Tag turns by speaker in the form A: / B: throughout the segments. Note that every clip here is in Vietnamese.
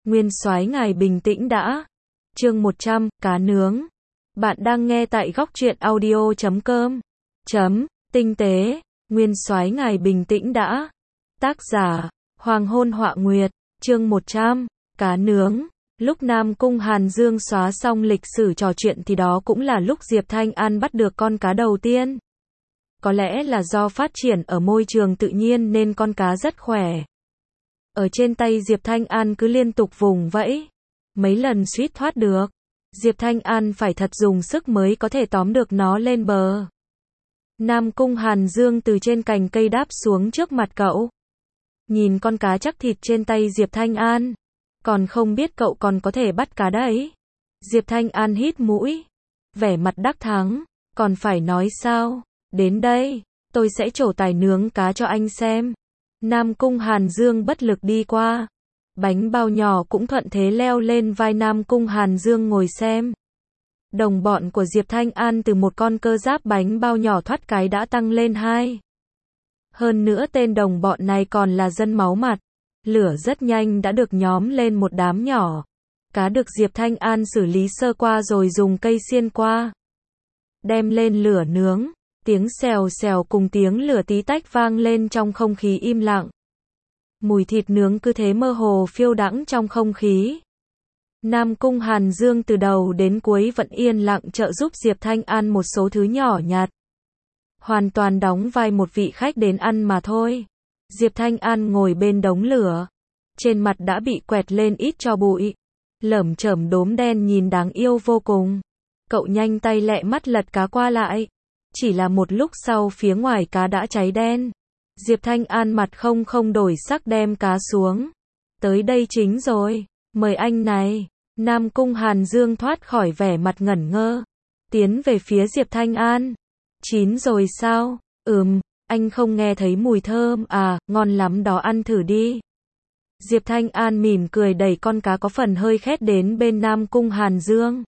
A: Nguyên soái ngài bình tĩnh đã. Chương 100, cá nướng. Bạn đang nghe tại góc truyện audio.com. Tinh tế. Nguyên soái ngài bình tĩnh đã. Tác giả, Hoàng hôn họa nguyệt. Chương 100, cá nướng. Lúc Nam Cung Hàn Dương xóa xong lịch sử trò chuyện thì đó cũng là lúc Diệp Thanh An bắt được con cá đầu tiên. Có lẽ là do phát triển ở môi trường tự nhiên nên con cá rất khỏe. Ở trên tay Diệp Thanh An cứ liên tục vùng vẫy. Mấy lần suýt thoát được. Diệp Thanh An phải thật dùng sức mới có thể tóm được nó lên bờ. Nam Cung Hàn Dương từ trên cành cây đáp xuống trước mặt cậu. Nhìn con cá chắc thịt trên tay Diệp Thanh An. Còn không biết cậu còn có thể bắt cá đấy. Diệp Thanh An hít mũi. Vẻ mặt đắc thắng. Còn phải nói sao? Đến đây, tôi sẽ trổ tài nướng cá cho anh xem. Nam Cung Hàn Dương bất lực đi qua. Bánh bao nhỏ cũng thuận thế leo lên vai Nam Cung Hàn Dương ngồi xem. Đồng bọn của Diệp Thanh An từ một con cơ giáp bánh bao nhỏ thoát cái đã tăng lên 2. Hơn nữa tên đồng bọn này còn là dân máu mặt. Lửa rất nhanh đã được nhóm lên một đám nhỏ. Cá được Diệp Thanh An xử lý sơ qua rồi dùng cây xiên qua. Đem lên lửa nướng. Tiếng xèo xèo cùng tiếng lửa tí tách vang lên trong không khí im lặng. Mùi thịt nướng cứ thế mơ hồ phiêu đãng trong không khí. Nam Cung Hàn Dương từ đầu đến cuối vẫn yên lặng trợ giúp Diệp Thanh An một số thứ nhỏ nhặt. Hoàn toàn đóng vai một vị khách đến ăn mà thôi. Diệp Thanh An ngồi bên đống lửa. Trên mặt đã bị quẹt lên ít tro bụi. Lởm chởm đốm đen nhìn đáng yêu vô cùng. Cậu nhanh tay lẹ mắt lật cá qua lại. Chỉ là một lúc sau phía ngoài cá đã cháy đen. Diệp Thanh An mặt không đổi sắc đem cá xuống. Tới đây chính rồi. Mời anh này. Nam Cung Hàn Dương thoát khỏi vẻ mặt ngẩn ngơ. Tiến về phía Diệp Thanh An. Chín rồi sao? Anh không nghe thấy mùi thơm à, ngon lắm đó ăn thử đi. Diệp Thanh An mỉm cười đẩy con cá có phần hơi khét đến bên Nam Cung Hàn Dương.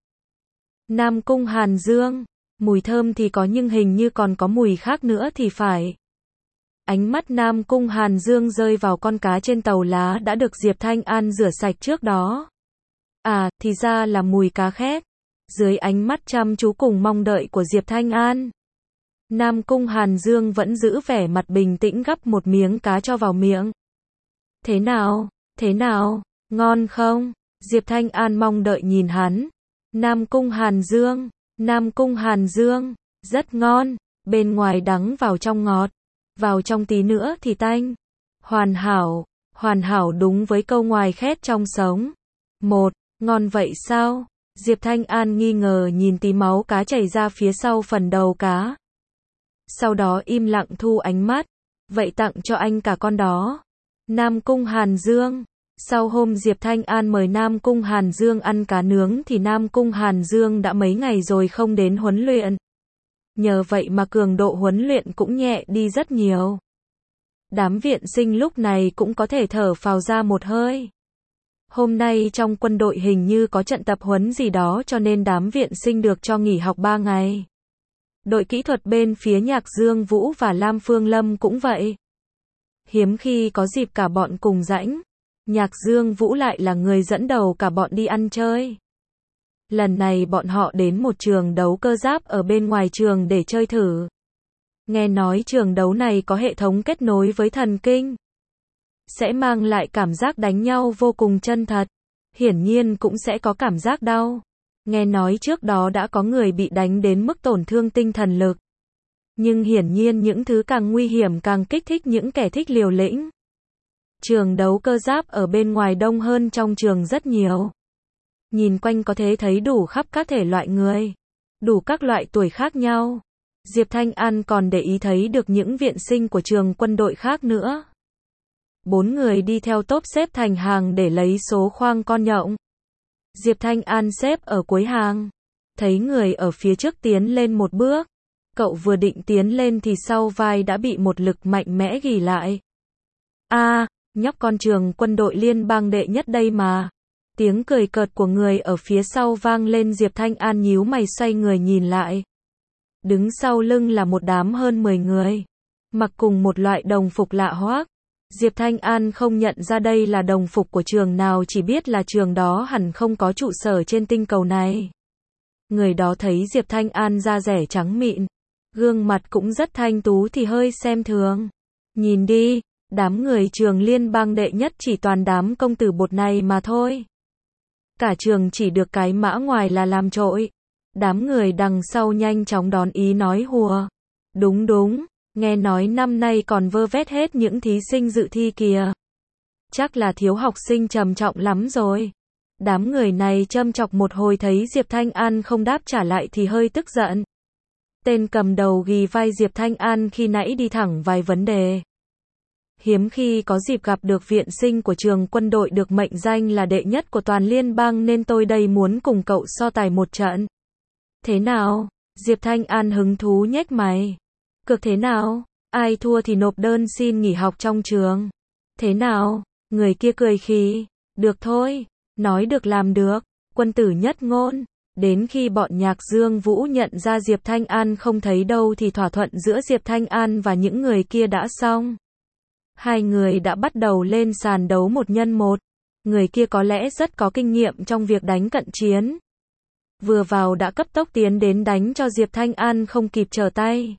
A: Nam Cung Hàn Dương. Mùi thơm thì có nhưng hình như còn có mùi khác nữa thì phải. Ánh mắt Nam Cung Hàn Dương rơi vào con cá trên tàu lá đã được Diệp Thanh An rửa sạch trước đó. À, thì ra là mùi cá khét. Dưới ánh mắt chăm chú cùng mong đợi của Diệp Thanh An, Nam Cung Hàn Dương vẫn giữ vẻ mặt bình tĩnh gắp một miếng cá cho vào miệng. Thế nào? Thế nào? Ngon không? Diệp Thanh An mong đợi nhìn hắn. Nam Cung Hàn Dương. Nam Cung Hàn Dương. Rất ngon. Bên ngoài đắng vào trong ngọt. Vào trong tí nữa thì tanh. Hoàn hảo. Hoàn hảo đúng với câu ngoài khét trong sống. Ngon vậy sao? Diệp Thanh An nghi ngờ nhìn tí máu cá chảy ra phía sau phần đầu cá. Sau đó im lặng thu ánh mắt. Vậy tặng cho anh cả con đó. Nam Cung Hàn Dương. Sau hôm Diệp Thanh An mời Nam Cung Hàn Dương ăn cá nướng thì Nam Cung Hàn Dương đã mấy ngày rồi không đến huấn luyện. Nhờ vậy mà cường độ huấn luyện cũng nhẹ đi rất nhiều. Đám viện sinh lúc này cũng có thể thở phào ra một hơi. Hôm nay trong quân đội hình như có trận tập huấn gì đó cho nên đám viện sinh được cho nghỉ học 3 ngày. Đội kỹ thuật bên phía Nhạc Dương Vũ và Lam Phương Lâm cũng vậy. Hiếm khi có dịp cả bọn cùng rãnh. Nhạc Dương Vũ lại là người dẫn đầu cả bọn đi ăn chơi. Lần này bọn họ đến một trường đấu cơ giáp ở bên ngoài trường để chơi thử. Nghe nói trường đấu này có hệ thống kết nối với thần kinh. Sẽ mang lại cảm giác đánh nhau vô cùng chân thật. Hiển nhiên cũng sẽ có cảm giác đau. Nghe nói trước đó đã có người bị đánh đến mức tổn thương tinh thần lực. Nhưng hiển nhiên những thứ càng nguy hiểm càng kích thích những kẻ thích liều lĩnh. Trường đấu cơ giáp ở bên ngoài đông hơn trong trường rất nhiều. Nhìn quanh có thể thấy đủ khắp các thể loại người. Đủ các loại tuổi khác nhau. Diệp Thanh An còn để ý thấy được những viện sinh của trường quân đội khác nữa. 4 người đi theo tốp xếp thành hàng để lấy số khoang con nhộng. Diệp Thanh An xếp ở cuối hàng. Thấy người ở phía trước tiến lên một bước. Cậu vừa định tiến lên thì sau vai đã bị một lực mạnh mẽ ghì lại. Nhóc con trường quân đội liên bang đệ nhất đây mà. Tiếng cười cợt của người ở phía sau vang lên. Diệp Thanh An nhíu mày xoay người nhìn lại. Đứng sau lưng là một đám hơn 10 người. Mặc cùng một loại đồng phục lạ hoắc. Diệp Thanh An không nhận ra đây là đồng phục của trường nào, chỉ biết là trường đó hẳn không có trụ sở trên tinh cầu này. Người đó thấy Diệp Thanh An da dẻ trắng mịn, gương mặt cũng rất thanh tú thì hơi xem thường. Nhìn đi, đám người trường liên bang đệ nhất chỉ toàn đám công tử bột này mà thôi. Cả trường chỉ được cái mã ngoài là làm trội. Đám người đằng sau nhanh chóng đón ý nói hùa. Đúng đúng, nghe nói năm nay còn vơ vét hết những thí sinh dự thi kìa. Chắc là thiếu học sinh trầm trọng lắm rồi. Đám người này châm chọc một hồi thấy Diệp Thanh An không đáp trả lại thì hơi tức giận. Tên cầm đầu ghì vai Diệp Thanh An khi nãy đi thẳng vài vấn đề. Hiếm khi có dịp gặp được viện sinh của trường quân đội được mệnh danh là đệ nhất của toàn liên bang nên tôi đây muốn cùng cậu so tài một trận. Thế nào? Diệp Thanh An hứng thú nhếch mày. Cược thế nào? Ai thua thì nộp đơn xin nghỉ học trong trường. Thế nào? Người kia cười khì. Được thôi. Nói được làm được. Quân tử nhất ngôn. Đến khi bọn Nhạc Dương Vũ nhận ra Diệp Thanh An không thấy đâu thì thỏa thuận giữa Diệp Thanh An và những người kia đã xong. Hai người đã bắt đầu lên sàn đấu 1x1. Người kia có lẽ rất có kinh nghiệm trong việc đánh cận chiến. Vừa vào đã cấp tốc tiến đến đánh cho Diệp Thanh An không kịp trở tay.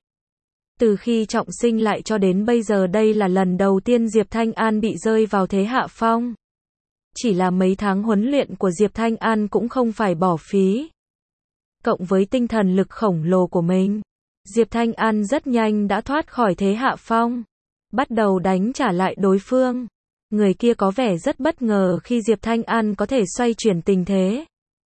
A: Từ khi trọng sinh lại cho đến bây giờ đây là lần đầu tiên Diệp Thanh An bị rơi vào thế hạ phong. Chỉ là mấy tháng huấn luyện của Diệp Thanh An cũng không phải bỏ phí. Cộng với tinh thần lực khổng lồ của mình, Diệp Thanh An rất nhanh đã thoát khỏi thế hạ phong. Bắt đầu đánh trả lại đối phương. Người kia có vẻ rất bất ngờ khi Diệp Thanh An có thể xoay chuyển tình thế.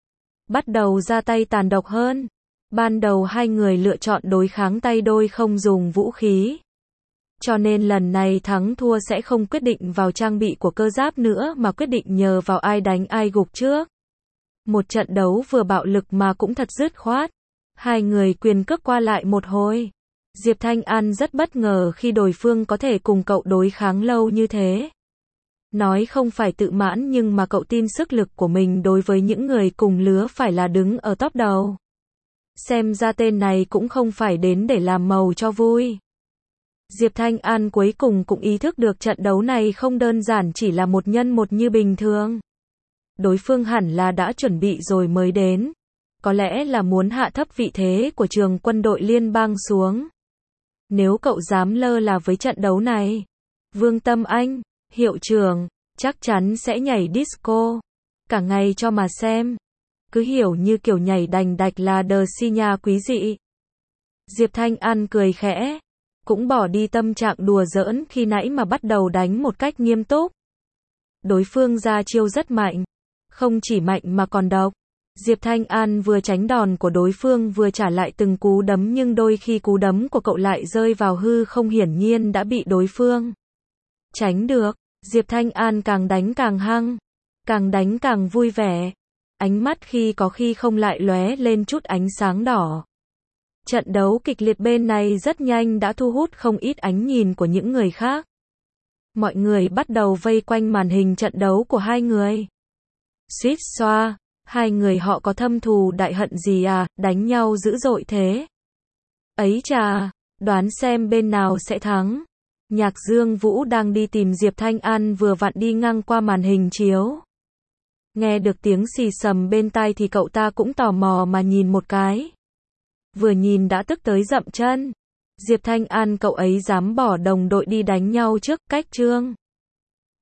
A: Bắt đầu ra tay tàn độc hơn. Ban đầu hai người lựa chọn đối kháng tay đôi không dùng vũ khí. Cho nên lần này thắng thua sẽ không quyết định vào trang bị của cơ giáp nữa mà quyết định nhờ vào ai đánh ai gục trước. Một trận đấu vừa bạo lực mà cũng thật dứt khoát. Hai người quyền cước qua lại một hồi. Diệp Thanh An rất bất ngờ khi đối phương có thể cùng cậu đối kháng lâu như thế. Nói không phải tự mãn nhưng mà cậu tin sức lực của mình đối với những người cùng lứa phải là đứng ở top đầu. Xem ra tên này cũng không phải đến để làm màu cho vui. Diệp Thanh An cuối cùng cũng ý thức được trận đấu này không đơn giản chỉ là 1x1 như bình thường. Đối phương hẳn là đã chuẩn bị rồi mới đến. Có lẽ là muốn hạ thấp vị thế của trường quân đội liên bang xuống. Nếu cậu dám lơ là với trận đấu này, Vương Tâm Anh, hiệu trưởng, chắc chắn sẽ nhảy disco. Cả ngày cho mà xem. Cứ hiểu như kiểu nhảy đành đạch là đờ si nha quý dị. Diệp Thanh An cười khẽ. Cũng bỏ đi tâm trạng đùa giỡn khi nãy mà bắt đầu đánh một cách nghiêm túc. Đối phương ra chiêu rất mạnh. Không chỉ mạnh mà còn độc. Diệp Thanh An vừa tránh đòn của đối phương vừa trả lại từng cú đấm nhưng đôi khi cú đấm của cậu lại rơi vào hư không, hiển nhiên đã bị đối phương tránh được. Diệp Thanh An càng đánh càng hăng, càng đánh càng vui vẻ. Ánh mắt khi có khi không lại lóe lên chút ánh sáng đỏ. Trận đấu kịch liệt bên này rất nhanh đã thu hút không ít ánh nhìn của những người khác. Mọi người bắt đầu vây quanh màn hình trận đấu của hai người. Suýt xoa, hai người họ có thâm thù đại hận gì à, đánh nhau dữ dội thế. Ấy chà, đoán xem bên nào sẽ thắng. Nhạc Dương Vũ đang đi tìm Diệp Thanh An vừa vặn đi ngang qua màn hình chiếu. Nghe được tiếng xì xầm bên tai thì cậu ta cũng tò mò mà nhìn một cái. Vừa nhìn đã tức tới dậm chân. Diệp Thanh An cậu ấy dám bỏ đồng đội đi đánh nhau trước cách trương.